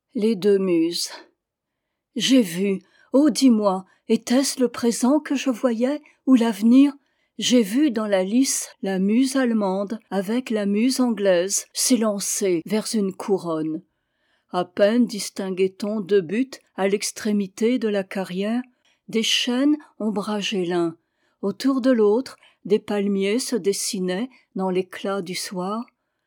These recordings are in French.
Les deux muses. J'ai vu, oh dis-moi, était-ce le présent que je voyais, ou l'avenir? J'ai vu dans la lice la muse allemande avec la muse anglaise s'élancer vers une couronne. À peine distinguait-on deux buttes à l'extrémité de la carrière, des chênes ombrageaient l'un, autour de l'autre des palmiers se dessinaient dans l'éclat du soir.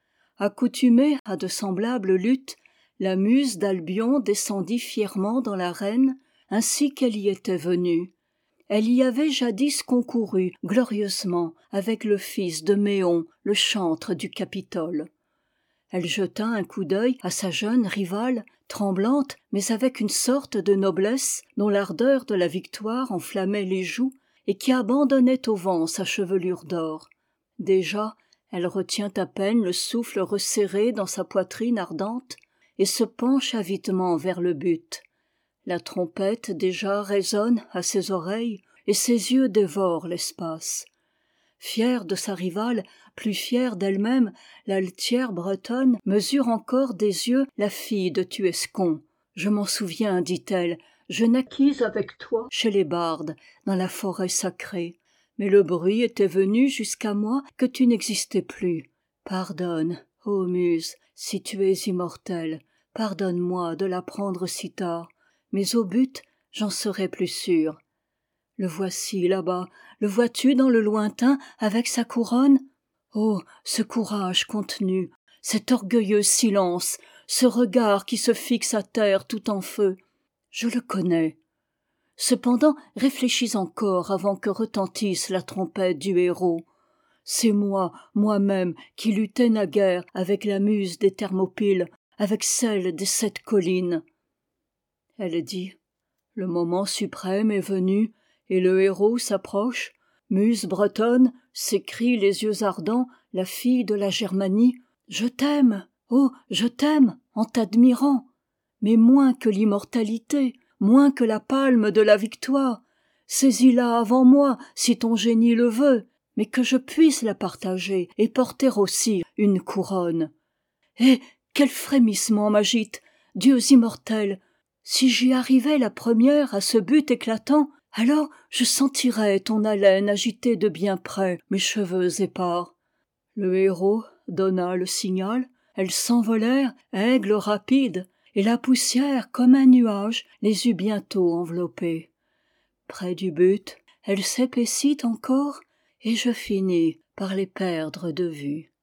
Accoutumée à de semblables luttes, la muse d'Albion descendit fièrement dans l'arène, ainsi qu'elle y était venue. Elle y avait jadis concouru glorieusement avec le fils de Méon, le chantre du Capitole. Elle jeta un coup d'œil à sa jeune rivale, tremblante mais avec une sorte de noblesse dont l'ardeur de la victoire enflammait les joues et qui abandonnait au vent sa chevelure d'or. Déjà, elle retient à peine le souffle resserré dans sa poitrine ardente et se penche avidement vers le but. La trompette déjà résonne à ses oreilles et ses yeux dévorent l'espace. Fière de sa rivale, plus fière d'elle-même, l'altière bretonne mesure encore des yeux la fille de Tuescon. Je m'en souviens, dit-elle, je naquis avec toi chez les bardes, dans la forêt sacrée. Mais le bruit était venu jusqu'à moi que tu n'existais plus. Pardonne, ô muse, si tu es immortelle, pardonne-moi de l'apprendre si tard, mais au but j'en serai plus sûre. Le voici là-bas, le vois-tu dans le lointain avec sa couronne? Oh, ce courage contenu, cet orgueilleux silence, ce regard qui se fixe à terre tout en feu. Je le connais. Cependant, réfléchis encore avant que retentisse la trompette du héros. C'est moi, moi-même, qui luttais naguère avec la muse des Thermopyles, avec celle des 7 collines. Elle dit, le moment suprême est venu, et le héros s'approche. Muse bretonne, s'écrie les yeux ardents, la fille de la Germanie. Je t'aime, oh, je t'aime, en t'admirant. Mais moins que l'immortalité, moins que la palme de la victoire. Saisis-la avant moi, si ton génie le veut, mais que je puisse la partager et porter aussi une couronne. Eh, quel frémissement m'agite, dieux immortels! Si j'y arrivais la première à ce but éclatant, alors je sentirais ton haleine agiter de bien près mes cheveux épars. Le héros donna le signal, elles s'envolèrent, aigles rapides, et la poussière, comme un nuage, les eut bientôt enveloppées. Près du but, elle s'épaissit encore, et je finis par les perdre de vue.